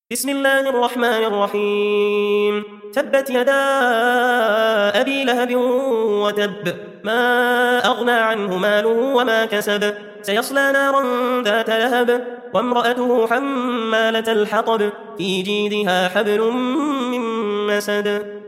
بسم الله الرحمن الرحيم. تبت يدا أبي لهب وتب، ما أغنى عنه ماله وما كسب، سيصلى نارا ذات لهب، وامرأته حمالة الحطب، في جيدها حبل من مسد.